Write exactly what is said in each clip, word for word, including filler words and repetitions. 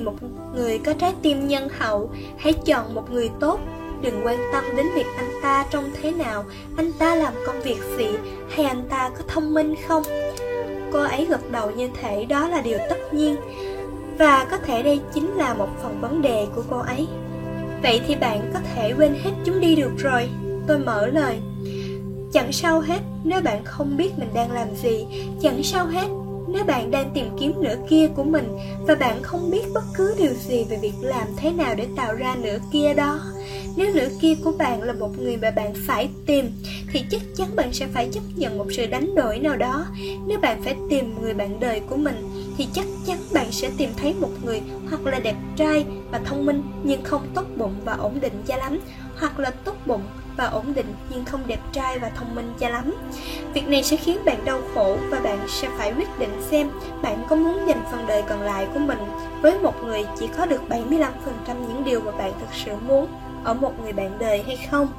một người có trái tim nhân hậu. Hãy chọn một người tốt. Đừng quan tâm đến việc anh ta trông thế nào, anh ta làm công việc gì, hay anh ta có thông minh không. Cô ấy gật đầu như thể đó là điều tất nhiên, và có thể đây chính là một phần vấn đề của cô ấy. Vậy thì bạn có thể quên hết chúng đi được rồi. Tôi mở lời. Chẳng sao hết nếu bạn không biết mình đang làm gì. Chẳng sao hết nếu bạn đang tìm kiếm nửa kia của mình và bạn không biết bất cứ điều gì về việc làm thế nào để tạo ra nửa kia đó. Nếu nửa kia của bạn là một người mà bạn phải tìm, thì chắc chắn bạn sẽ phải chấp nhận một sự đánh đổi nào đó. Nếu bạn phải tìm người bạn đời của mình, thì chắc chắn bạn sẽ tìm thấy một người hoặc là đẹp trai và thông minh nhưng không tốt bụng và ổn định cho lắm, hoặc là tốt bụng và ổn định nhưng không đẹp trai và thông minh cho lắm. Việc này sẽ khiến bạn đau khổ, và bạn sẽ phải quyết định xem bạn có muốn dành phần đời còn lại của mình với một người chỉ có được bảy mươi lăm phần trăm những điều mà bạn thực sự muốn ở một người bạn đời hay không.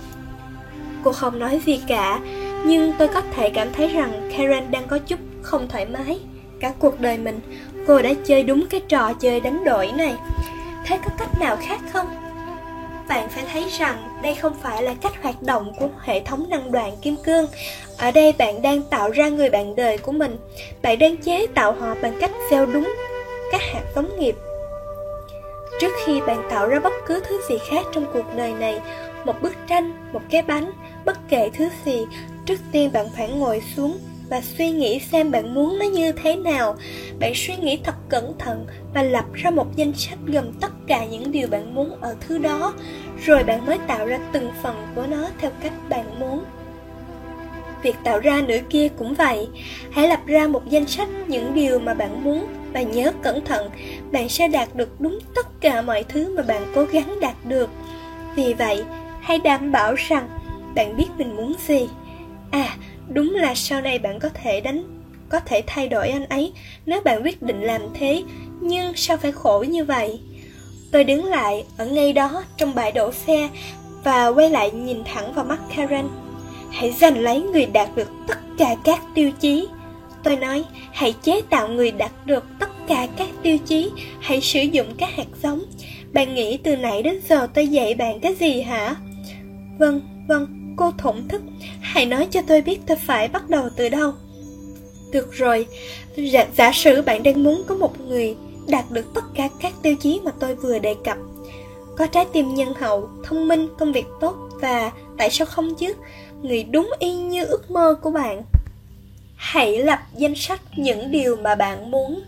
Cô không nói gì cả, nhưng tôi có thể cảm thấy rằng Karen đang có chút không thoải mái. Cả cuộc đời mình, cô đã chơi đúng cái trò chơi đánh đổi này. Thế có cách nào khác không? Bạn phải thấy rằng đây không phải là cách hoạt động của hệ thống năng đoạn kim cương. Ở đây bạn đang tạo ra người bạn đời của mình. Bạn đang chế tạo họ bằng cách gieo đúng các hạt giống nghiệp. Trước khi bạn tạo ra bất cứ thứ gì khác trong cuộc đời này, một bức tranh, một cái bánh, bất kể thứ gì, trước tiên bạn phải ngồi xuống và suy nghĩ xem bạn muốn nó như thế nào. Bạn suy nghĩ thật cẩn thận và lập ra một danh sách gồm tất cả những điều bạn muốn ở thứ đó, rồi bạn mới tạo ra từng phần của nó theo cách bạn muốn. Việc tạo ra nửa kia cũng vậy. Hãy lập ra một danh sách những điều mà bạn muốn và nhớ cẩn thận, bạn sẽ đạt được đúng tất cả mọi thứ mà bạn cố gắng đạt được. Vì vậy, hãy đảm bảo rằng bạn biết mình muốn gì. À, đúng là sau này bạn có thể đánh có thể thay đổi anh ấy nếu bạn quyết định làm thế, nhưng sao phải khổ như vậy? Tôi đứng lại ở ngay đó trong bãi đổ xe và quay lại nhìn thẳng vào mắt Karen. Hãy giành lấy người đạt được tất cả các tiêu chí. Tôi nói, hãy chế tạo người đạt được tất cả các tiêu chí. Hãy sử dụng các hạt giống. Bạn nghĩ từ nãy đến giờ tôi dạy bạn cái gì hả? Vâng, vâng, cô thổn thức. Hãy nói cho tôi biết tôi phải bắt đầu từ đâu. Được rồi, giả, giả sử bạn đang muốn có một người đạt được tất cả các tiêu chí mà tôi vừa đề cập. Có trái tim nhân hậu, thông minh, công việc tốt và, tại sao không chứ, người đúng y như ước mơ của bạn. Hãy lập danh sách những điều mà bạn muốn.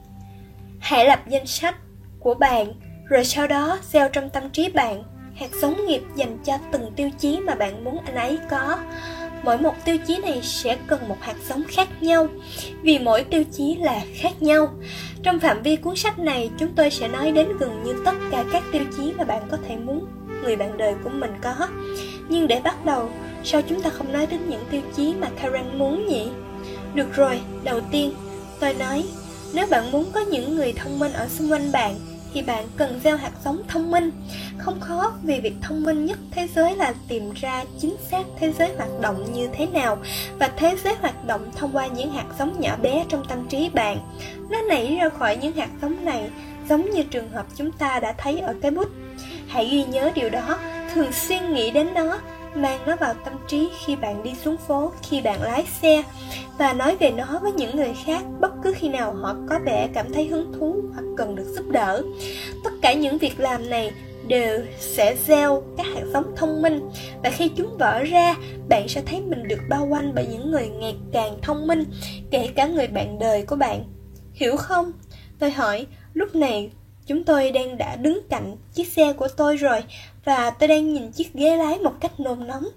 Hãy lập danh sách của bạn, rồi sau đó gieo trong tâm trí bạn hạt giống nghiệp dành cho từng tiêu chí mà bạn muốn anh ấy có. Mỗi một tiêu chí này sẽ cần một hạt giống khác nhau, vì mỗi tiêu chí là khác nhau. Trong phạm vi cuốn sách này, chúng tôi sẽ nói đến gần như tất cả các tiêu chí mà bạn có thể muốn người bạn đời của mình có. Nhưng để bắt đầu, sao chúng ta không nói đến những tiêu chí mà Karen muốn nhỉ? Được rồi, đầu tiên, tôi nói, nếu bạn muốn có những người thông minh ở xung quanh bạn, thì bạn cần gieo hạt giống thông minh. Không khó, vì việc thông minh nhất thế giới là tìm ra chính xác thế giới hoạt động như thế nào, và thế giới hoạt động thông qua những hạt giống nhỏ bé trong tâm trí bạn. Nó nảy ra khỏi những hạt giống này, giống như trường hợp chúng ta đã thấy ở cái bút. Hãy ghi nhớ điều đó, thường xuyên nghĩ đến nó, mang nó vào tâm trí khi bạn đi xuống phố, khi bạn lái xe, và nói về nó với những người khác bất cứ khi nào họ có vẻ cảm thấy hứng thú hoặc cần được giúp đỡ. Tất cả những việc làm này đều sẽ gieo các hạt giống thông minh, và khi chúng vỡ ra, bạn sẽ thấy mình được bao quanh bởi những người ngày càng thông minh, kể cả người bạn đời của bạn. Hiểu không? Tôi hỏi. Lúc này chúng tôi đang đã đứng cạnh chiếc xe của tôi rồi, và tôi đang nhìn chiếc ghế lái một cách nôn nóng.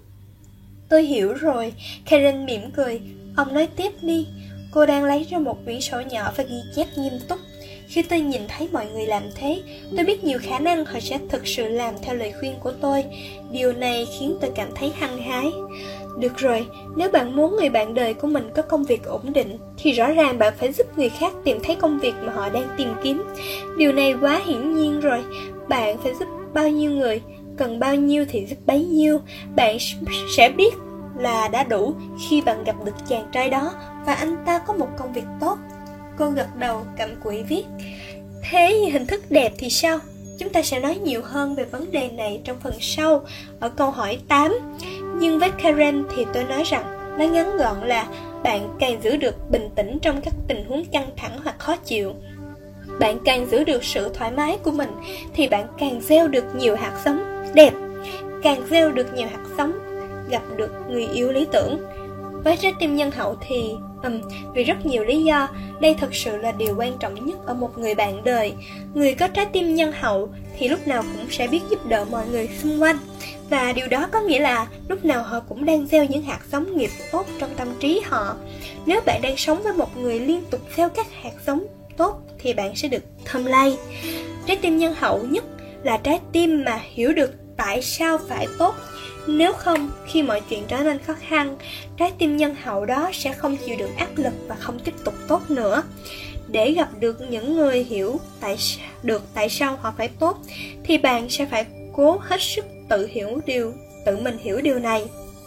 Tôi hiểu rồi. Karen mỉm cười. Ông nói tiếp đi. Cô đang lấy ra một quyển sổ nhỏ và ghi chép nghiêm túc. Khi tôi nhìn thấy mọi người làm thế, tôi biết nhiều khả năng họ sẽ thực sự làm theo lời khuyên của tôi. Điều này khiến tôi cảm thấy hăng hái. Được rồi, nếu bạn muốn người bạn đời của mình có công việc ổn định, thì rõ ràng bạn phải giúp người khác tìm thấy công việc mà họ đang tìm kiếm. Điều này quá hiển nhiên rồi. Bạn phải giúp bao nhiêu người, cần bao nhiêu thì giúp bấy nhiêu. Bạn sẽ biết là đã đủ khi bạn gặp được chàng trai đó và anh ta có một công việc tốt. Cô gật đầu, cặm cụi viết. Thế hình thức đẹp thì sao? Chúng ta sẽ nói nhiều hơn về vấn đề này trong phần sau, ở câu hỏi tám. Nhưng với Karen thì tôi nói rằng, nói ngắn gọn là bạn càng giữ được bình tĩnh trong các tình huống căng thẳng hoặc khó chịu, bạn càng giữ được sự thoải mái của mình, thì bạn càng gieo được nhiều hạt giống đẹp, càng gieo được nhiều hạt giống gặp được người yêu lý tưởng. Với trái tim nhân hậu thì um, vì rất nhiều lý do, đây thật sự là điều quan trọng nhất ở một người bạn đời. Người có trái tim nhân hậu thì lúc nào cũng sẽ biết giúp đỡ mọi người xung quanh, và điều đó có nghĩa là lúc nào họ cũng đang gieo những hạt giống nghiệp tốt trong tâm trí họ. Nếu bạn đang sống với một người liên tục gieo các hạt giống tốt thì bạn sẽ được thơm lây. Trái tim nhân hậu nhất là trái tim mà hiểu được tại sao phải tốt. Nếu không, khi mọi chuyện trở nên khó khăn, trái tim nhân hậu đó sẽ không chịu được áp lực và không tiếp tục tốt nữa. Để gặp được những người hiểu tại được tại sao họ phải tốt, thì bạn sẽ phải cố hết sức tự hiểu điều, tự mình hiểu điều này.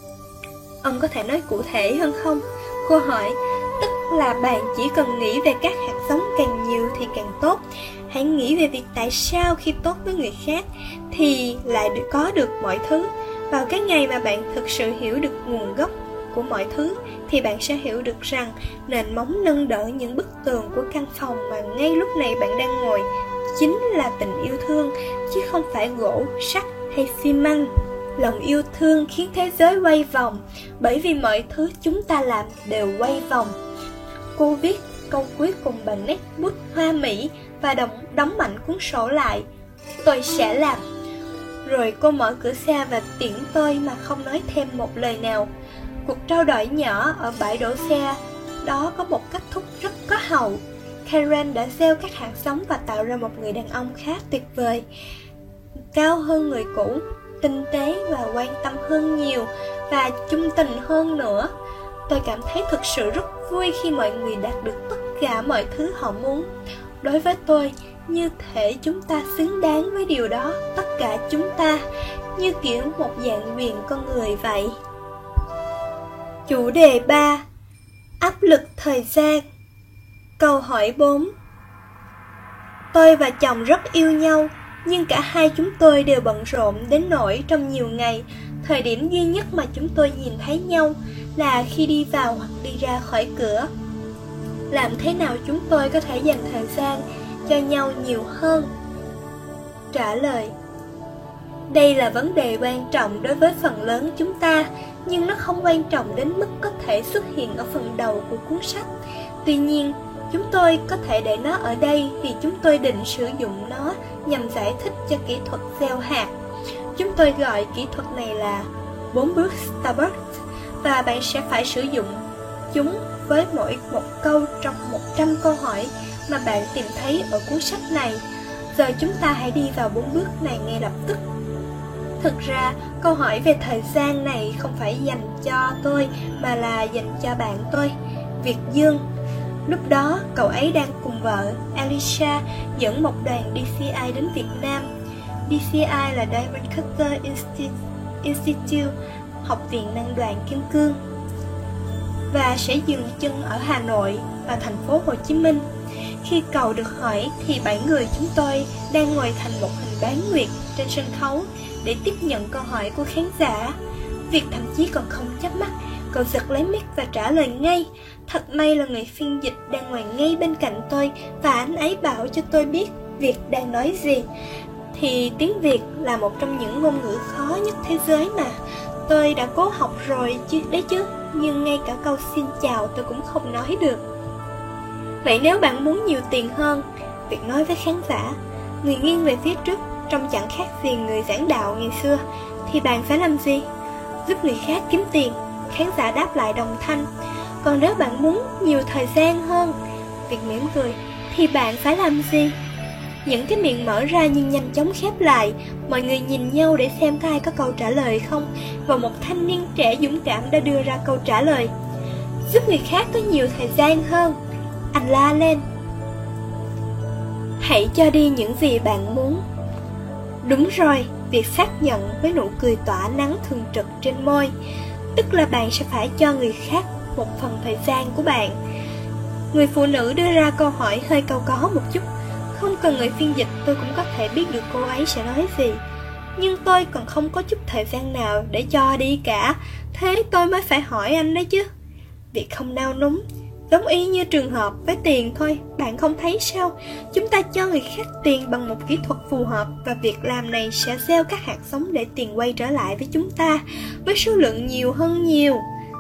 Ông có thể nói cụ thể hơn không? Cô hỏi. Tức là bạn chỉ cần nghĩ về các hạt giống càng nhiều thì càng tốt. Hãy nghĩ về việc tại sao khi tốt với người khác thì lại có được mọi thứ. Vào cái ngày mà bạn thực sự hiểu được nguồn gốc của mọi thứ, thì bạn sẽ hiểu được rằng nền móng nâng đỡ những bức tường của căn phòng mà ngay lúc này bạn đang ngồi chính là tình yêu thương, chứ không phải gỗ, sắt hay xi măng. Lòng yêu thương khiến thế giới quay vòng, bởi vì mọi thứ chúng ta làm đều quay vòng. Cô viết câu cuối cùng bằng nét bút hoa mỹ và đóng, đóng mạnh cuốn sổ lại. Tôi sẽ làm. Rồi cô mở cửa xe và tiễn tôi mà không nói thêm một lời nào. Cuộc trao đổi nhỏ ở bãi đổ xe đó có một kết thúc rất có hậu. Karen đã gieo các hạt giống và tạo ra một người đàn ông khá tuyệt vời, cao hơn người cũ, tinh tế và quan tâm hơn nhiều, và chung tình hơn nữa. Tôi cảm thấy thực sự rất vui khi mọi người đạt được tất cả mọi thứ họ muốn. Đối với tôi, như thể chúng ta xứng đáng với điều đó, tất cả chúng ta, như kiểu một dạng quyền con người vậy. Chủ đề ba. Áp lực thời gian. Câu hỏi bốn. Tôi và chồng rất yêu nhau, nhưng cả hai chúng tôi đều bận rộn đến nỗi trong nhiều ngày, thời điểm duy nhất mà chúng tôi nhìn thấy nhau là khi đi vào hoặc đi ra khỏi cửa. Làm thế nào chúng tôi có thể dành thời gian cho nhau nhiều hơn? Trả lời. Đây là vấn đề quan trọng đối với phần lớn chúng ta, nhưng nó không quan trọng đến mức có thể xuất hiện ở phần đầu của cuốn sách. Tuy nhiên, chúng tôi có thể để nó ở đây vì chúng tôi định sử dụng nó nhằm giải thích cho kỹ thuật gieo hạt. Chúng tôi gọi kỹ thuật này là bốn bước Starbucks, và bạn sẽ phải sử dụng chúng với mỗi một câu trong một trăm câu hỏi mà bạn tìm thấy ở cuốn sách này. Giờ chúng ta hãy đi vào bốn bước này ngay lập tức. Thực ra, câu hỏi về thời gian này không phải dành cho tôi mà là dành cho bạn tôi, Việt Dương. Lúc đó, cậu ấy đang cùng vợ, Alicia, dẫn một đoàn đê xê i đến Việt Nam. đê xê i là Diamond Cutter Institute, học viện năng đoàn kim cương, và sẽ dừng chân ở Hà Nội và thành phố Hồ Chí Minh. Khi cậu được hỏi thì bảy người chúng tôi đang ngồi thành một hình bán nguyệt trên sân khấu để tiếp nhận câu hỏi của khán giả. Việt thậm chí còn không chớp mắt, cậu giật lấy mic và trả lời ngay. Thật may là người phiên dịch đang ngồi ngay bên cạnh tôi, và anh ấy bảo cho tôi biết Việt đang nói gì. Thì tiếng Việt là một trong những ngôn ngữ khó nhất thế giới mà. Tôi đã cố học rồi chứ đấy chứ, nhưng ngay cả câu xin chào tôi cũng không nói được. Vậy nếu bạn muốn nhiều tiền hơn, Việt nói với khán giả, người nghiêng về phía trước trông chẳng khác gì người giảng đạo ngày xưa, thì bạn phải làm gì? Giúp người khác kiếm tiền, khán giả đáp lại đồng thanh. Còn nếu bạn muốn nhiều thời gian hơn, Việt mỉm cười, thì bạn phải làm gì? Những cái miệng mở ra nhưng nhanh chóng khép lại. Mọi người nhìn nhau để xem có ai có câu trả lời không, và một thanh niên trẻ dũng cảm đã đưa ra câu trả lời. Giúp người khác có nhiều thời gian hơn. Anh la lên. Hãy cho đi những gì bạn muốn. Đúng rồi, Việt xác nhận với nụ cười tỏa nắng thường trực trên môi. Tức là bạn sẽ phải cho người khác một phần thời gian của bạn. Người phụ nữ đưa ra câu hỏi hơi cau có một chút. Không cần người phiên dịch tôi cũng có thể biết được cô ấy sẽ nói gì. Nhưng tôi còn không có chút thời gian nào để cho đi cả, thế tôi mới phải hỏi anh đấy chứ. Việc không nao núng, giống y như trường hợp với tiền thôi, bạn không thấy sao? Chúng ta cho người khác tiền bằng một kỹ thuật phù hợp, và việc làm này sẽ gieo các hạt giống để tiền quay trở lại với chúng ta với số lượng nhiều hơn nhiều.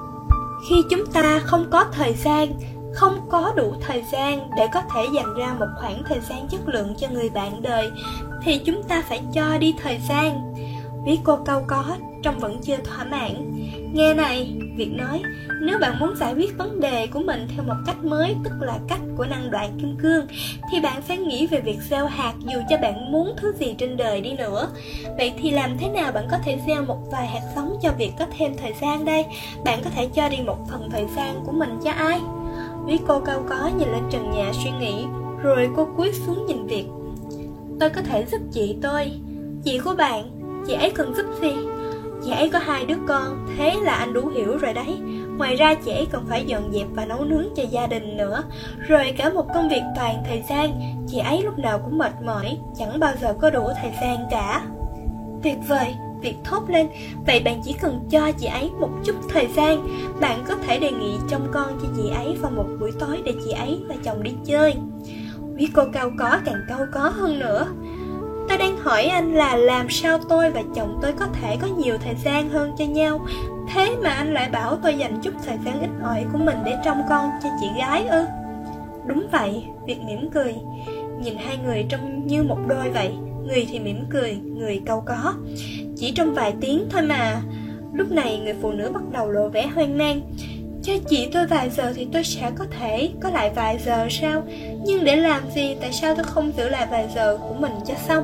Khi chúng ta không có thời gian, không có đủ thời gian để có thể dành ra một khoảng thời gian chất lượng cho người bạn đời, thì chúng ta phải cho đi thời gian. Ví cô câu có trông vẫn chưa thỏa mãn. Nghe này, Việt nói, nếu bạn muốn giải quyết vấn đề của mình theo một cách mới, tức là cách của năng đoạn kim cương, thì bạn phải nghĩ về việc gieo hạt dù cho bạn muốn thứ gì trên đời đi nữa. Vậy thì làm thế nào bạn có thể gieo một vài hạt giống cho việc có thêm thời gian đây? Bạn có thể cho đi một phần thời gian của mình cho ai? Ví cô câu có nhìn lên trần nhà suy nghĩ, rồi cô cúi xuống nhìn Việt. Tôi có thể giúp chị tôi. Chị của bạn, chị ấy cần giúp gì? Chị ấy có hai đứa con, thế là anh đủ hiểu rồi đấy. Ngoài ra chị ấy còn phải dọn dẹp và nấu nướng cho gia đình nữa. Rồi cả một công việc toàn thời gian, chị ấy lúc nào cũng mệt mỏi, chẳng bao giờ có đủ thời gian cả. Tuyệt vời, Việt thốt lên. Vậy bạn chỉ cần cho chị ấy một chút thời gian. Bạn có thể đề nghị trông con cho chị ấy vào một buổi tối để chị ấy và chồng đi chơi. Quý cô cao có càng câu có hơn nữa. Tôi đang hỏi anh là làm sao tôi và chồng tôi có thể có nhiều thời gian hơn cho nhau, thế mà anh lại bảo tôi dành chút thời gian ít ỏi của mình để trông con cho chị gái ư? Đúng vậy, Việt mỉm cười. Nhìn hai người trông như một đôi vậy, người thì mỉm cười, người câu có. Chỉ trong vài tiếng thôi mà. Lúc này người phụ nữ bắt đầu lộ vẻ hoang mang. Cho chị tôi vài giờ thì tôi sẽ có thể có lại vài giờ sao? Nhưng để làm gì? Tại sao tôi không giữ lại vài giờ của mình cho xong?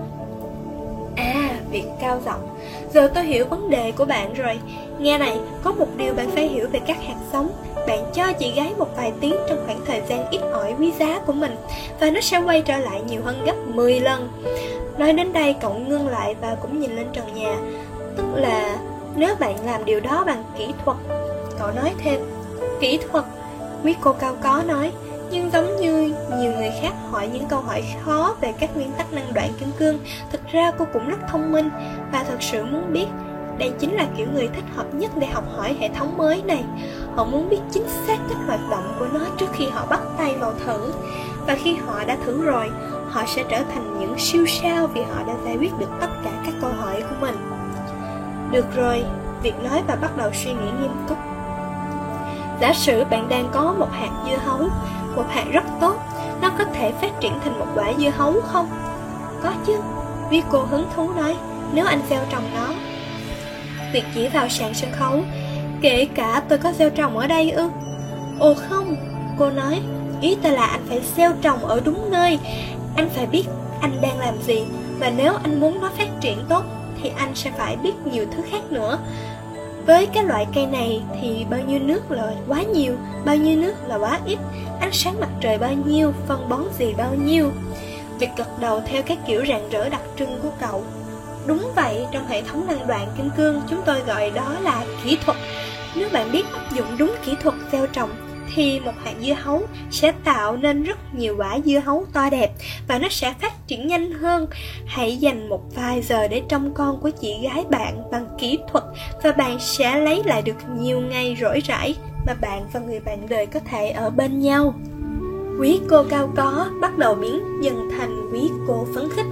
À, Việt cao giọng. Giờ tôi hiểu vấn đề của bạn rồi. Nghe này, có một điều bạn phải hiểu về các hạt giống. Bạn cho chị gái một vài tiếng trong khoảng thời gian ít ỏi quý giá của mình, và nó sẽ quay trở lại nhiều hơn gấp mười lần. Nói đến đây cậu ngưng lại và cũng nhìn lên trần nhà. Tức là nếu bạn làm điều đó bằng kỹ thuật. Cậu nói thêm. Kỹ thuật, quý cô cao có nói. Nhưng giống như nhiều người khác hỏi những câu hỏi khó về các nguyên tắc năng đoạn kim cương, thực ra cô cũng rất thông minh và thật sự muốn biết. Đây chính là kiểu người thích hợp nhất để học hỏi hệ thống mới này. Họ muốn biết chính xác cách hoạt động của nó trước khi họ bắt tay vào thử. Và khi họ đã thử rồi, họ sẽ trở thành những siêu sao vì họ đã giải quyết được tất cả các câu hỏi của mình. Được rồi, Việt nói và bắt đầu suy nghĩ nghiêm túc. Giả sử bạn đang có một hạt dưa hấu, một hạt rất tốt, nó có thể phát triển thành một quả dưa hấu không? Có chứ, Vi cô hứng thú nói, nếu anh gieo trồng nó. Việt chỉ vào sàn sân khấu. Kể cả tôi có gieo trồng ở đây ư? Ồ không, cô nói, ý tôi là anh phải gieo trồng ở đúng nơi. Anh phải biết anh đang làm gì, và nếu anh muốn nó phát triển tốt thì anh sẽ phải biết nhiều thứ khác nữa. Với cái loại cây này thì bao nhiêu nước là quá nhiều, bao nhiêu nước là quá ít, ánh sáng mặt trời bao nhiêu, phân bón gì bao nhiêu. Việc gật đầu theo cái kiểu rạng rỡ đặc trưng của cậu. Đúng vậy, trong hệ thống năng đoạn kim cương chúng tôi gọi đó là kỹ thuật. Nếu bạn biết áp dụng đúng kỹ thuật gieo trồng thì một hạt dưa hấu sẽ tạo nên rất nhiều quả dưa hấu to đẹp và nó sẽ phát triển nhanh hơn. Hãy dành một vài giờ để trông con của chị gái bạn bằng kỹ thuật và bạn sẽ lấy lại được nhiều ngày rỗi rãi mà bạn và người bạn đời có thể ở bên nhau. Quý cô cao có bắt đầu biến dần thành quý cô phấn khích.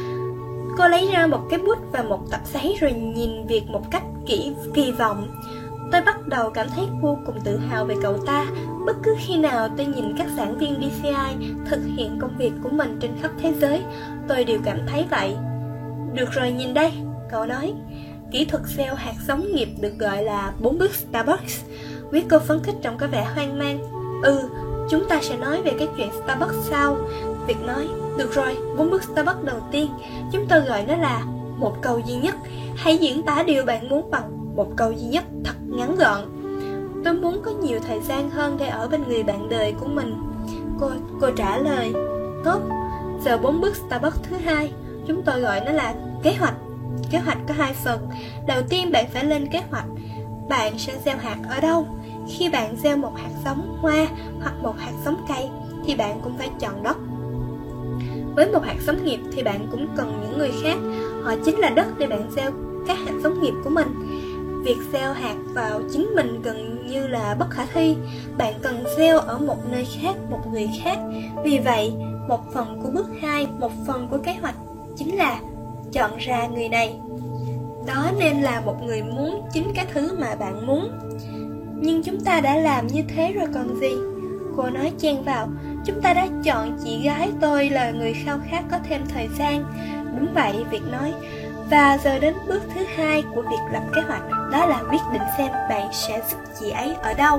Cô lấy ra một cái bút và một tập giấy rồi nhìn Việt một cách kỹ kỳ vọng. Tôi bắt đầu cảm thấy vô cùng tự hào về cậu ta. Bất cứ khi nào tôi nhìn các giảng viên đê xê i thực hiện công việc của mình trên khắp thế giới, tôi đều cảm thấy vậy. Được rồi, nhìn đây, cậu nói. Kỹ thuật gieo hạt giống nghiệp được gọi là bốn bước Starbucks. Quý cô phấn khích trông có vẻ hoang mang. Ừ, chúng ta sẽ nói về cái chuyện Starbucks sau. Việt nói, được rồi, bốn bước Starbucks đầu tiên, chúng tôi gọi nó là một câu duy nhất. Hãy diễn tả điều bạn muốn bằng một câu duy nhất thật ngắn gọn. Tôi muốn có nhiều thời gian hơn để ở bên người bạn đời của mình. Cô, cô trả lời. Tốt, giờ bốn bước Starbucks thứ hai, chúng tôi gọi nó là kế hoạch. Kế hoạch có hai phần. Đầu tiên bạn phải lên kế hoạch. Bạn sẽ gieo hạt ở đâu? Khi bạn gieo một hạt giống hoa hoặc một hạt giống cây thì bạn cũng phải chọn đất. Với một hạt giống nghiệp thì bạn cũng cần những người khác. Họ chính là đất để bạn gieo các hạt giống nghiệp của mình. Việc gieo hạt vào chính mình gần như là bất khả thi. Bạn cần gieo ở một nơi khác, một người khác. Vì vậy, một phần của bước hai, một phần của kế hoạch chính là chọn ra người này. Đó nên là một người muốn chính cái thứ mà bạn muốn. Nhưng chúng ta đã làm như thế rồi còn gì? Cô nói chen vào. Chúng ta đã chọn chị gái tôi là người khao khát có thêm thời gian. Đúng vậy, Việt nói. Và giờ đến bước thứ hai của việc lập kế hoạch, đó là quyết định xem bạn sẽ giúp chị ấy ở đâu.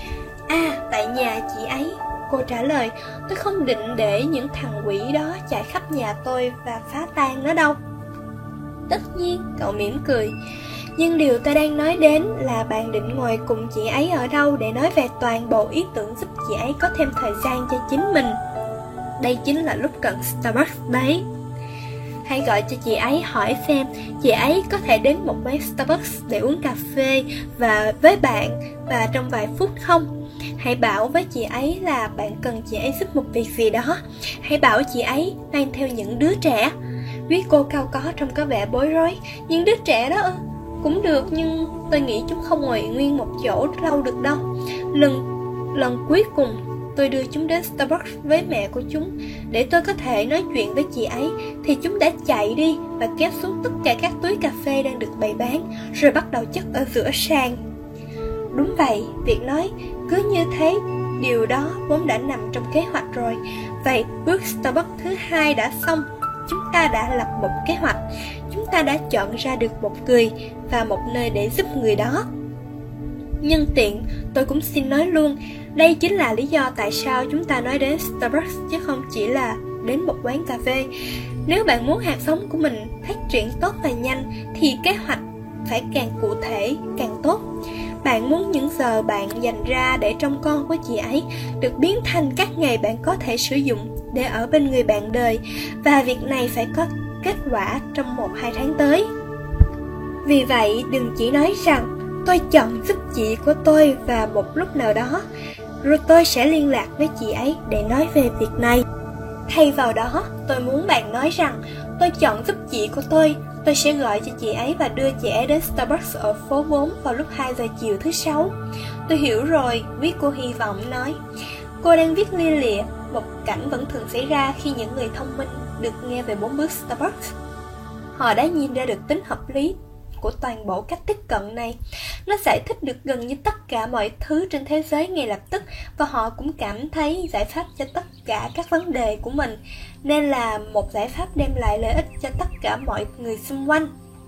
À, tại nhà chị ấy. Cô trả lời, tôi không định để những thằng quỷ đó chạy khắp nhà tôi và phá tan nó đâu. Tất nhiên, cậu mỉm cười. Nhưng điều tôi đang nói đến là bạn định ngồi cùng chị ấy ở đâu để nói về toàn bộ ý tưởng giúp chị ấy có thêm thời gian cho chính mình. Đây chính là lúc cần Starbucks đấy. Hãy gọi cho chị ấy hỏi xem chị ấy có thể đến một quán Starbucks để uống cà phê và với bạn và trong vài phút không. Hãy bảo với chị ấy là bạn cần chị ấy giúp một việc gì đó. Hãy bảo chị ấy mang theo những đứa trẻ. Quý cô cao có trông có vẻ bối rối. Những đứa trẻ đó ư? Cũng được, nhưng tôi nghĩ chúng không ngồi nguyên một chỗ lâu được đâu. Lần lần cuối cùng tôi đưa chúng đến Starbucks với mẹ của chúng để tôi có thể nói chuyện với chị ấy thì chúng đã chạy đi và kéo xuống tất cả các túi cà phê đang được bày bán, rồi bắt đầu chất ở giữa sàn. Đúng vậy, Việt nói, cứ như thế, điều đó vốn đã nằm trong kế hoạch rồi. Vậy bước Starbucks thứ hai đã xong. Chúng ta đã lập một kế hoạch. Chúng ta đã chọn ra được một người và một nơi để giúp người đó. Nhân tiện, tôi cũng xin nói luôn, đây chính là lý do tại sao chúng ta nói đến Starbucks chứ không chỉ là đến một quán cà phê. Nếu bạn muốn hạt giống của mình phát triển tốt và nhanh thì kế hoạch phải càng cụ thể càng tốt. Bạn muốn những giờ bạn dành ra để trông con của chị ấy được biến thành các ngày bạn có thể sử dụng để ở bên người bạn đời, và việc này phải có kết quả trong một hai tháng tới. Vì vậy, đừng chỉ nói rằng tôi chọn giúp chị của tôi vào một lúc nào đó, rồi tôi sẽ liên lạc với chị ấy để nói về việc này. Thay vào đó, tôi muốn bạn nói rằng tôi chọn giúp chị của tôi. Tôi sẽ gọi cho chị ấy và đưa chị ấy đến Starbucks ở phố bốn vào lúc hai giờ chiều thứ sáu. Tôi hiểu rồi, quý cô hy vọng nói. Cô đang viết lia lịa, một cảnh vẫn thường xảy ra khi những người thông minh được nghe về bốn bước Starbucks. Họ đã nhìn ra được tính hợp lý của toàn bộ cách tiếp cận này. Nó giải thích được gần như tất cả mọi thứ trên thế giới ngay lập tức, và họ cũng cảm thấy giải pháp cho tất cả các vấn đề của mình, nên là một giải pháp đem lại lợi ích cho tất cả mọi người xung quanh.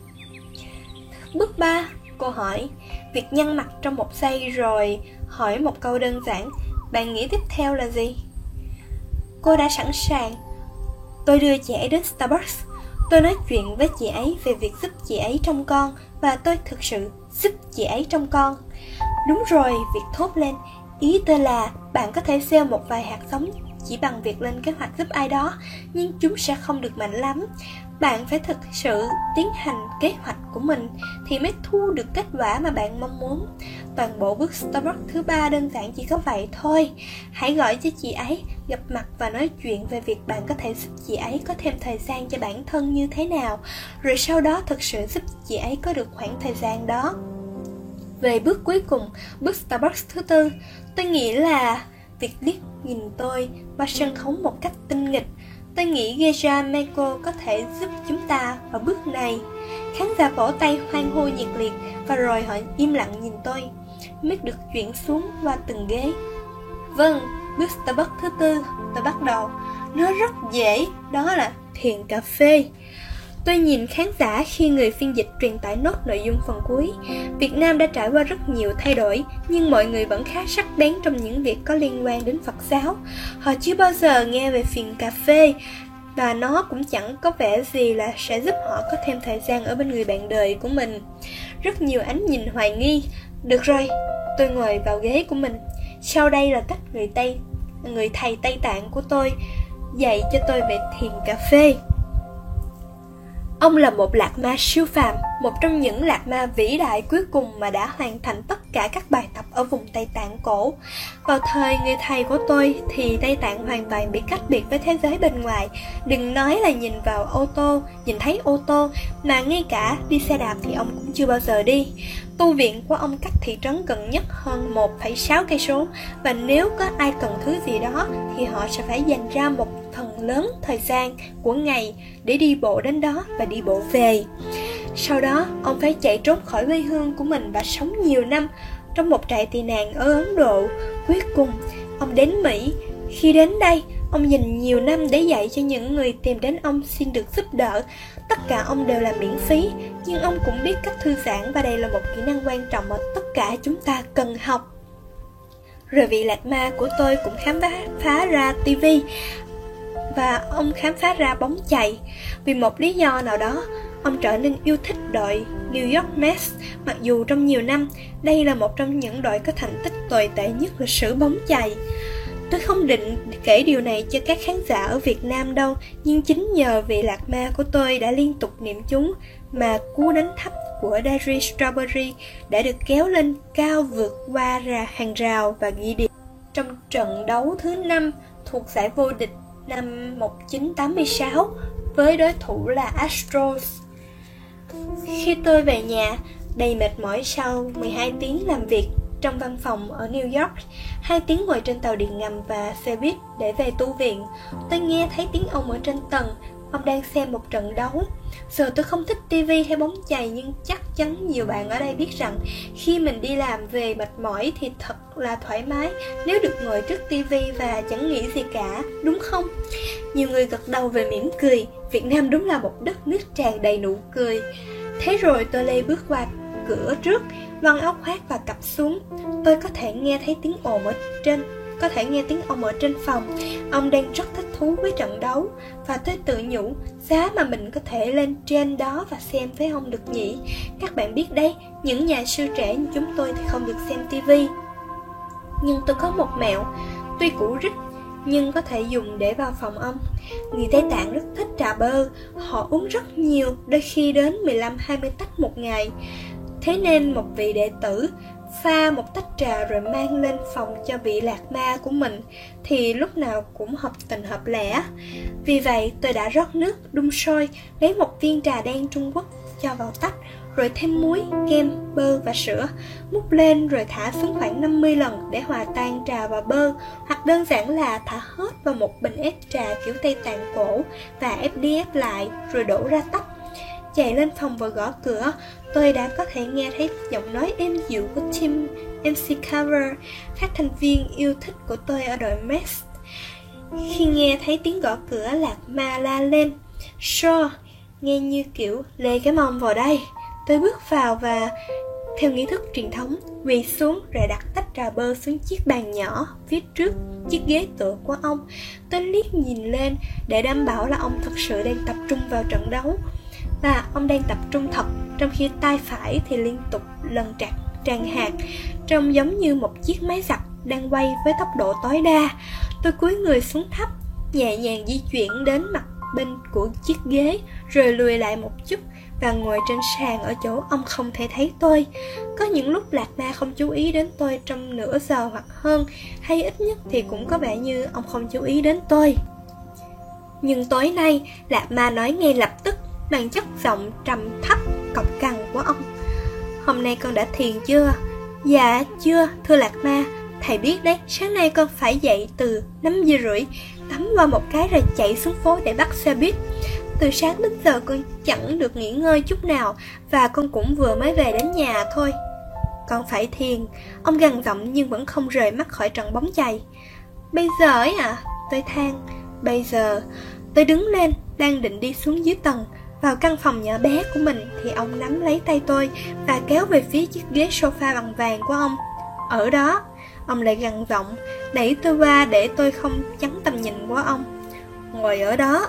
Bước ba, cô hỏi. Việc nhăn mặt trong một giây rồi hỏi một câu đơn giản. Bạn nghĩ tiếp theo là gì? Cô đã sẵn sàng. Tôi đưa chị ấy đến Starbucks. Tôi nói chuyện với chị ấy về việc giúp chị ấy trông con, và tôi thực sự giúp chị ấy trông con. Đúng rồi, Việt thốt lên. Ý tôi là bạn có thể gieo một vài hạt giống chỉ bằng việc lên kế hoạch giúp ai đó, nhưng chúng sẽ không được mạnh lắm. Bạn phải thực sự tiến hành kế hoạch của mình thì mới thu được kết quả mà bạn mong muốn. Toàn bộ bước Starbucks thứ ba đơn giản chỉ có vậy thôi. Hãy gọi cho chị ấy, gặp mặt và nói chuyện về việc bạn có thể giúp chị ấy có thêm thời gian cho bản thân như thế nào, rồi sau đó thực sự giúp chị ấy có được khoảng thời gian đó. Về bước cuối cùng, bước Starbucks thứ tư, tôi nghĩ là việc liếc nhìn tôi qua sân khấu một cách tinh nghịch. Tôi nghĩ Geisha Meiko có thể giúp chúng ta ở bước này. Khán giả vỗ tay hoan hô nhiệt liệt, và rồi họ im lặng nhìn tôi. Mic được chuyển xuống qua từng ghế. Vâng, bước Starbucks thứ tư, tôi bắt đầu. Nó rất dễ, đó là thiền cà phê. Tôi nhìn khán giả khi người phiên dịch truyền tải nốt nội dung phần cuối. Việt Nam đã trải qua rất nhiều thay đổi, nhưng mọi người vẫn khá sắc bén trong những việc có liên quan đến Phật giáo. Họ chưa bao giờ nghe về thiền cà phê, và nó cũng chẳng có vẻ gì là sẽ giúp họ có thêm thời gian ở bên người bạn đời của mình. Rất nhiều ánh nhìn hoài nghi. Được rồi, tôi ngồi vào ghế của mình. Sau đây là cách người Tây, người thầy Tây Tạng của tôi dạy cho tôi về thiền cà phê. Ông là một lạc ma siêu phàm, một trong những lạc ma vĩ đại cuối cùng mà đã hoàn thành tất cả các bài tập ở vùng Tây Tạng cổ. Vào thời người thầy của tôi thì Tây Tạng hoàn toàn bị cách biệt với thế giới bên ngoài. Đừng nói là nhìn vào ô tô, nhìn thấy ô tô, mà ngay cả đi xe đạp thì ông cũng chưa bao giờ đi. Tu viện của ông cách thị trấn gần nhất hơn một phẩy sáu cây số, và nếu có ai cần thứ gì đó thì họ sẽ phải dành ra một phần lớn thời gian của ngày để đi bộ đến đó và đi bộ về. Sau đó, ông phải chạy trốn khỏi quê hương của mình và sống nhiều năm trong một trại tị nạn ở Ấn Độ. Cuối cùng, ông đến Mỹ. Khi đến đây, ông dành nhiều năm để dạy cho những người tìm đến ông xin được giúp đỡ. Tất cả ông đều là miễn phí, nhưng ông cũng biết cách thư giãn, và đây là một kỹ năng quan trọng mà tất cả chúng ta cần học. Rồi vị lạc ma của tôi cũng khám phá ra ti vi, và ông khám phá ra bóng chày. Vì một lý do nào đó, ông trở nên yêu thích đội New York Mets, mặc dù trong nhiều năm, đây là một trong những đội có thành tích tồi tệ nhất lịch sử bóng chày. Tôi không định kể điều này cho các khán giả ở Việt Nam đâu, nhưng chính nhờ vị lạc ma của tôi đã liên tục niệm chú mà cú đánh thấp của Darryl Strawberry đã được kéo lên cao vượt qua ra hàng rào và ghi điểm trong trận đấu thứ năm thuộc giải vô địch năm một nghìn chín trăm tám mươi sáu với đối thủ là Astros. Khi tôi về nhà, đầy mệt mỏi sau mười hai tiếng làm việc trong văn phòng ở New York, hai tiếng ngồi trên tàu điện ngầm và xe buýt để về tu viện, tôi nghe thấy tiếng ông ở trên tầng. Ông đang xem một trận đấu. Giờ tôi không thích tivi hay bóng chày, nhưng chắc chắn nhiều bạn ở đây biết rằng khi mình đi làm về mệt mỏi thì thật là thoải mái nếu được ngồi trước tivi và chẳng nghĩ gì cả, đúng không? Nhiều người gật đầu về mỉm cười. Việt Nam đúng là một đất nước tràn đầy nụ cười. Thế rồi tôi lê bước qua cửa trước, văng áo khoác và cặp xuống. Tôi có thể nghe thấy tiếng ồn ở trên Có thể nghe tiếng ông ở trên phòng. Ông đang rất thích thú với trận đấu, và tôi tự nhủ, giá mà mình có thể lên trên đó và xem với ông được nhỉ. Các bạn biết đấy, những nhà sư trẻ như chúng tôi thì không được xem tivi. Nhưng tôi có một mẹo, tuy cũ rích nhưng có thể dùng để vào phòng ông. Người Tây Tạng rất thích trà bơ, họ uống rất nhiều, đôi khi đến mười lăm hai mươi tách một ngày. Thế nên một vị đệ tử pha một tách trà rồi mang lên phòng cho vị lạc ma của mình thì lúc nào cũng hợp tình hợp lẽ. Vì vậy tôi đã rót nước đun sôi, lấy một viên trà đen Trung Quốc cho vào tách, rồi thêm muối, kem, bơ và sữa, múc lên rồi thả xuống khoảng năm mươi lần để hòa tan trà và bơ, hoặc đơn giản là thả hết vào một bình ép trà kiểu Tây Tạng cổ và ép đi ép lại rồi đổ ra tách. Chạy lên phòng và gõ cửa, tôi đã có thể nghe thấy giọng nói êm dịu của Tim, em xê cover, phát thanh viên yêu thích của tôi ở đội Mets. Khi nghe thấy tiếng gõ cửa, lạc ma la lên, "Sure", nghe như kiểu lê cái mông vào đây. Tôi bước vào và theo nghi thức truyền thống, quỳ xuống rồi đặt tách trà bơ xuống chiếc bàn nhỏ phía trước chiếc ghế tựa của ông. Tôi liếc nhìn lên để đảm bảo là ông thực sự đang tập trung vào trận đấu. Và ông đang tập trung thật, trong khi tay phải thì liên tục lần trạc tràn hạt, trông giống như một chiếc máy giặt đang quay với tốc độ tối đa. Tôi cúi người xuống thấp, nhẹ nhàng di chuyển đến mặt bên của chiếc ghế, rồi lùi lại một chút và ngồi trên sàn ở chỗ ông không thể thấy tôi. Có những lúc lạc ma không chú ý đến tôi trong nửa giờ hoặc hơn, hay ít nhất thì cũng có vẻ như ông không chú ý đến tôi. Nhưng tối nay, lạc ma nói ngay lập tức bằng chất giọng trầm thấp cộc cằn của ông: "Hôm nay con đã thiền chưa?" "Dạ chưa, thưa lạc ma. Thầy biết đấy, sáng nay con phải dậy từ năm giờ rưỡi, tắm qua một cái rồi chạy xuống phố để bắt xe buýt. Từ sáng đến giờ con chẳng được nghỉ ngơi chút nào, và con cũng vừa mới về đến nhà thôi." "Con phải thiền." Ông gằn giọng nhưng vẫn không rời mắt khỏi trận bóng chày. "Bây giờ ấy à?" Tôi than. "Bây giờ." Tôi đứng lên, đang định đi xuống dưới tầng vào căn phòng nhỏ bé của mình thì ông nắm lấy tay tôi và kéo về phía chiếc ghế sofa bằng vàng của ông. "Ở đó." Ông lại gằn giọng, đẩy tôi qua để tôi không chắn tầm nhìn của ông. "Ngồi ở đó."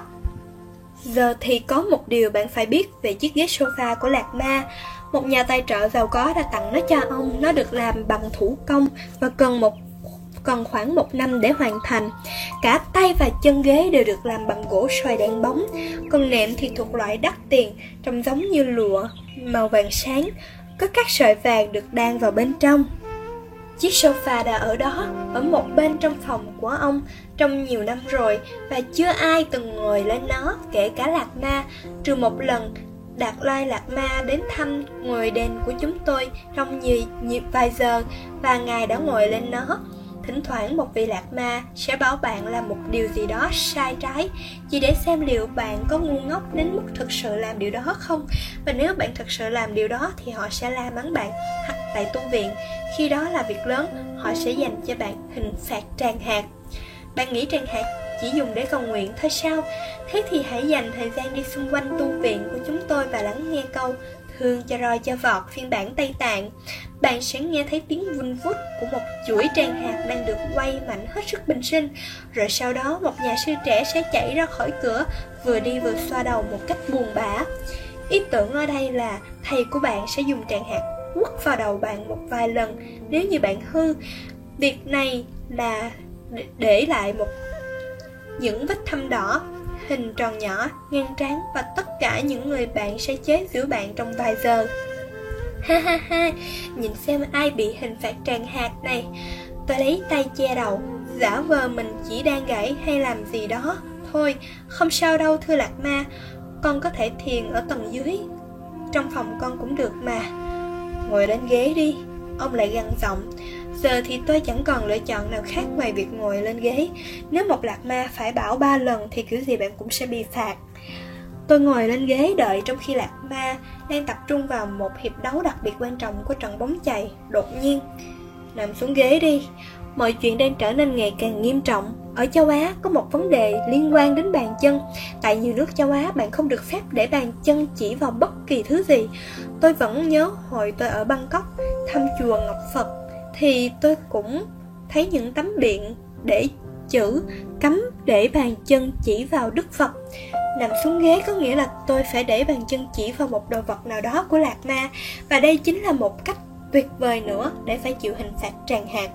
Giờ thì có một điều bạn phải biết về chiếc ghế sofa của lạc ma. Một nhà tài trợ giàu có đã tặng nó cho ông. Nó được làm bằng thủ công và cần một còn khoảng một năm để hoàn thành. Cả tay và chân ghế đều được làm bằng gỗ xoài đen bóng, còn nệm thì thuộc loại đắt tiền, trông giống như lụa, màu vàng sáng, có các sợi vàng được đan vào bên trong. Chiếc sofa đã ở đó, ở một bên trong phòng của ông trong nhiều năm rồi, và chưa ai từng ngồi lên nó, kể cả Lạc Ma, trừ một lần Đạt Lai Lạc Ma đến thăm ngôi đền của chúng tôi trong nhiều, nhiều vài giờ, và ngài đã ngồi lên nó. Thỉnh thoảng một vị Lạc Ma sẽ bảo bạn làm một điều gì đó sai trái, chỉ để xem liệu bạn có ngu ngốc đến mức thực sự làm điều đó không. Và nếu bạn thực sự làm điều đó thì họ sẽ la mắng bạn hoặc tại tu viện. Khi đó là việc lớn, họ sẽ dành cho bạn hình phạt tràng hạt. Bạn nghĩ tràng hạt chỉ dùng để cầu nguyện thôi sao? Thế thì hãy dành thời gian đi xung quanh tu viện của chúng tôi và lắng nghe câu Thương cho roi cho vọt phiên bản Tây Tạng. Bạn sẽ nghe thấy tiếng vun vút của một chuỗi tràng hạt đang được quay mạnh hết sức bình sinh. Rồi sau đó một nhà sư trẻ sẽ chạy ra khỏi cửa, vừa đi vừa xoa đầu một cách buồn bã. Ý tưởng ở đây là thầy của bạn sẽ dùng tràng hạt quất vào đầu bạn một vài lần nếu như bạn hư. Việc này là để lại một những vết thâm đỏ, hình tròn nhỏ, ngang trán, và tất cả những người bạn sẽ chế giễu bạn trong vài giờ. Ha ha ha, nhìn xem ai bị hình phạt tràng hạt này. Tôi lấy tay che đầu, giả vờ mình chỉ đang gãy hay làm gì đó. Thôi, không sao đâu thưa Lạc Ma, con có thể thiền ở tầng dưới, trong phòng con cũng được mà. Ngồi lên ghế đi, ông lại gằn giọng. Giờ thì tôi chẳng còn lựa chọn nào khác ngoài việc ngồi lên ghế. Nếu một Lạc Ma phải bảo ba lần thì kiểu gì bạn cũng sẽ bị phạt. Tôi ngồi lên ghế đợi trong khi Lạc Ma đang tập trung vào một hiệp đấu đặc biệt quan trọng của trận bóng chày. Đột nhiên, nằm xuống ghế đi. Mọi chuyện đang trở nên ngày càng nghiêm trọng. Ở châu Á có một vấn đề liên quan đến bàn chân. Tại nhiều nước châu Á bạn không được phép để bàn chân chỉ vào bất kỳ thứ gì. Tôi vẫn nhớ hồi tôi ở Bangkok thăm chùa Ngọc Phật thì tôi cũng thấy những tấm biển để chữ cấm để bàn chân chỉ vào Đức Phật. Nằm xuống ghế có nghĩa là tôi phải để bàn chân chỉ vào một đồ vật nào đó của Lạc Ma, và đây chính là một cách tuyệt vời nữa để phải chịu hình phạt tràng hạt.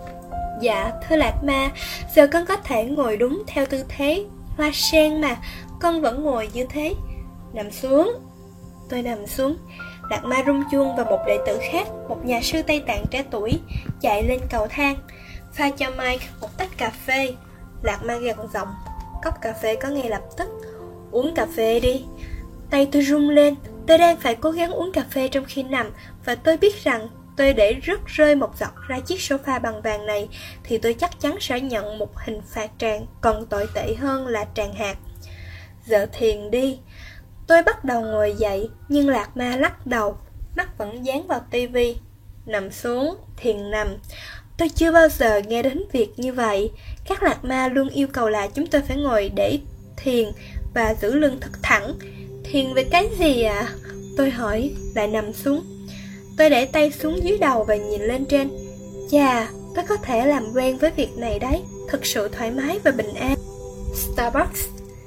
Dạ thưa Lạc Ma, giờ con có thể ngồi đúng theo tư thế hoa sen mà, con vẫn ngồi như thế. Nằm xuống. Tôi nằm xuống. Lạc Ma rung chuông và một đệ tử khác, một nhà sư Tây Tạng trẻ tuổi, chạy lên cầu thang. Pha cho Mike một tách cà phê. Lạc Ma gằn giọng. Cốc cà phê có ngay lập tức. Uống cà phê đi. Tay tôi rung lên. Tôi đang phải cố gắng uống cà phê trong khi nằm, và tôi biết rằng tôi để rớt rơi một giọt ra chiếc sofa bằng vàng này thì tôi chắc chắn sẽ nhận một hình phạt tràng còn tồi tệ hơn là tràng hạt. Giờ thiền đi. Tôi bắt đầu ngồi dậy, nhưng Lạc Ma lắc đầu, mắt vẫn dán vào tivi. Nằm xuống, thiền nằm. Tôi chưa bao giờ nghe đến việc như vậy. Các Lạc Ma luôn yêu cầu là chúng tôi phải ngồi để thiền và giữ lưng thật thẳng. Thiền về cái gì ạ? À? Tôi hỏi, lại nằm xuống. Tôi để tay xuống dưới đầu và nhìn lên trên. Chà, tôi có thể làm quen với việc này đấy. Thật sự thoải mái và bình an. Starbucks.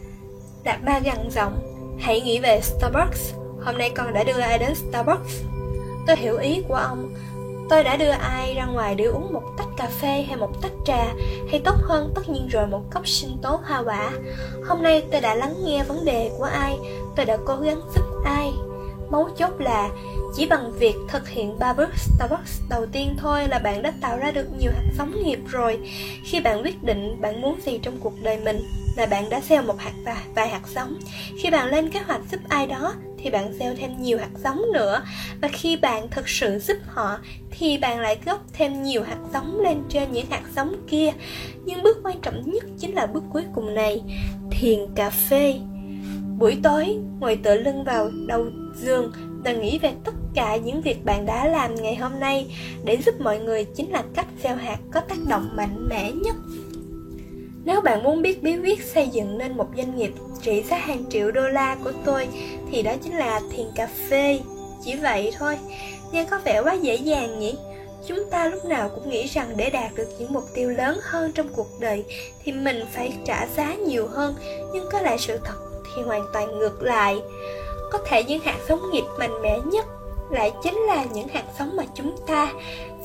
Lạc Ma gằn giọng. Hãy nghĩ về Starbucks. Hôm nay con đã đưa ai đến Starbucks? Tôi hiểu ý của ông. Tôi đã đưa ai ra ngoài để uống một tách cà phê hay một tách trà, hay tốt hơn tất nhiên rồi một cốc sinh tố hoa quả. Hôm nay tôi đã lắng nghe vấn đề của ai. Tôi đã cố gắng giúp ai. Mấu chốt là chỉ bằng việc thực hiện ba bước Starbucks đầu tiên thôi là bạn đã tạo ra được nhiều hạt giống nghiệp rồi. Khi bạn quyết định bạn muốn gì trong cuộc đời mình là bạn đã gieo một hạt và vài hạt giống. Khi bạn lên kế hoạch giúp ai đó thì bạn gieo thêm nhiều hạt giống nữa. Và khi bạn thực sự giúp họ thì bạn lại góp thêm nhiều hạt giống lên trên những hạt giống kia. Nhưng bước quan trọng nhất chính là bước cuối cùng này, thiền cà phê. Buổi tối, ngồi tựa lưng vào đầu giường và nghĩ về tất cả những việc bạn đã làm ngày hôm nay để giúp mọi người chính là cách gieo hạt có tác động mạnh mẽ nhất. Nếu bạn muốn biết bí quyết xây dựng nên một doanh nghiệp trị giá hàng triệu đô la của tôi thì đó chính là thiền cà phê. Chỉ vậy thôi. Nghe có vẻ quá dễ dàng nhỉ? Chúng ta lúc nào cũng nghĩ rằng để đạt được những mục tiêu lớn hơn trong cuộc đời thì mình phải trả giá nhiều hơn, nhưng có lẽ sự thật thì hoàn toàn ngược lại. Có thể những hạt giống nghiệp mạnh mẽ nhất lại chính là những hạt giống mà chúng ta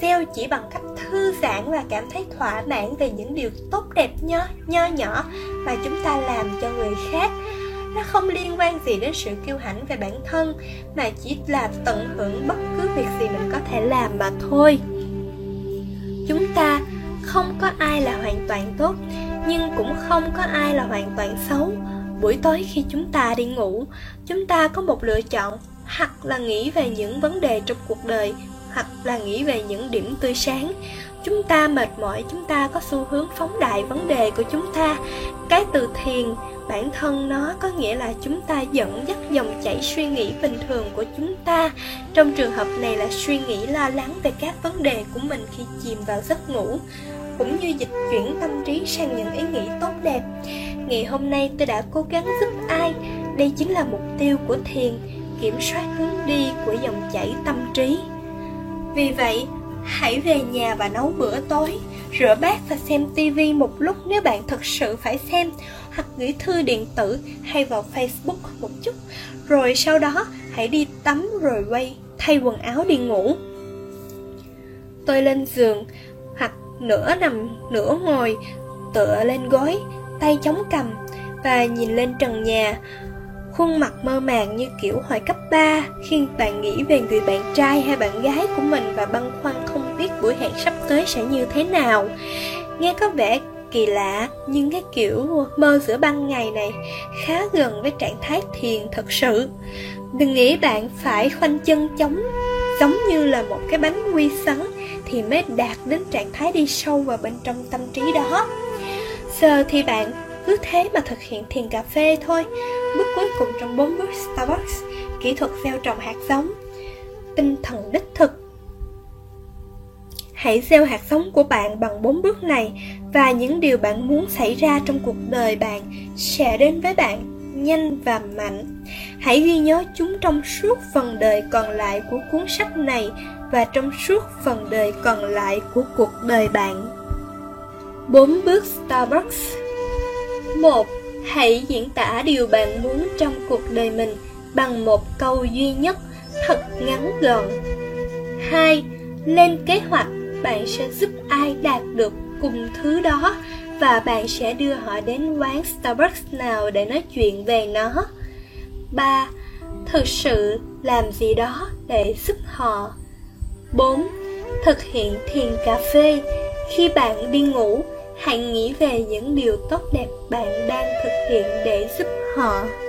gieo chỉ bằng cách thư giãn và cảm thấy thỏa mãn về những điều tốt đẹp nho, nho nhỏ mà chúng ta làm cho người khác. Nó không liên quan gì đến sự kiêu hãnh về bản thân, mà chỉ là tận hưởng bất cứ việc gì mình có thể làm mà thôi. Chúng ta không có ai là hoàn toàn tốt, nhưng cũng không có ai là hoàn toàn xấu. Buổi tối khi chúng ta đi ngủ, chúng ta có một lựa chọn, hoặc là nghĩ về những vấn đề trong cuộc đời, hoặc là nghĩ về những điểm tươi sáng. Chúng ta mệt mỏi, chúng ta có xu hướng phóng đại vấn đề của chúng ta. Cái từ thiền, bản thân nó có nghĩa là chúng ta dẫn dắt dòng chảy suy nghĩ bình thường của chúng ta. Trong trường hợp này là suy nghĩ lo lắng về các vấn đề của mình khi chìm vào giấc ngủ, cũng như dịch chuyển tâm trí sang những ý nghĩ tốt đẹp. Ngày hôm nay tôi đã cố gắng giúp ai. Đây chính là mục tiêu của thiền, kiểm soát hướng đi của dòng chảy tâm trí. Vì vậy, hãy về nhà và nấu bữa tối, rửa bát và xem tivi một lúc nếu bạn thực sự phải xem, hoặc gửi thư điện tử hay vào Facebook một chút. Rồi sau đó hãy đi tắm rồi quay thay quần áo đi ngủ. Tôi lên giường, hoặc nửa nằm nửa ngồi, tựa lên gối, tay chống cằm và nhìn lên trần nhà. Khuôn mặt mơ màng như kiểu hồi cấp ba, khi bạn nghĩ về người bạn trai hay bạn gái của mình và băn khoăn không biết buổi hẹn sắp tới sẽ như thế nào. Nghe có vẻ kỳ lạ, nhưng cái kiểu mơ giữa ban ngày này khá gần với trạng thái thiền thật sự. Đừng nghĩ bạn phải khoanh chân chống giống như là một cái bánh quy sắn thì mới đạt đến trạng thái đi sâu vào bên trong tâm trí đó. Giờ thì bạn cứ thế mà thực hiện thiền cà phê thôi. Bước cuối cùng trong bốn bước Starbucks, kỹ thuật gieo trồng hạt giống. Tinh thần đích thực. Hãy gieo hạt giống của bạn bằng bốn bước này, và những điều bạn muốn xảy ra trong cuộc đời bạn sẽ đến với bạn nhanh và mạnh. Hãy ghi nhớ chúng trong suốt phần đời còn lại của cuốn sách này và trong suốt phần đời còn lại của cuộc đời bạn. Bốn bước Starbucks. Một. Hãy diễn tả điều bạn muốn trong cuộc đời mình bằng một câu duy nhất, thật ngắn gọn. Hai. Lên kế hoạch, bạn sẽ giúp ai đạt được cùng thứ đó, và bạn sẽ đưa họ đến quán Starbucks nào để nói chuyện về nó. Ba. Thực sự làm gì đó để giúp họ. Bốn. Thực hiện thiền cà phê. Khi bạn đi ngủ, hãy nghĩ về những điều tốt đẹp bạn đang thực hiện để giúp họ.